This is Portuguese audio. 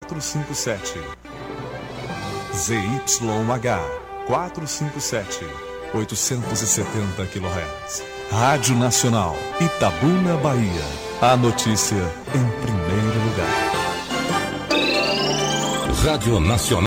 457. ZYH 457, 870 kHz. Rádio Nacional, Itabuna, Bahia. A notícia em primeiro lugar. Rádio Nacional.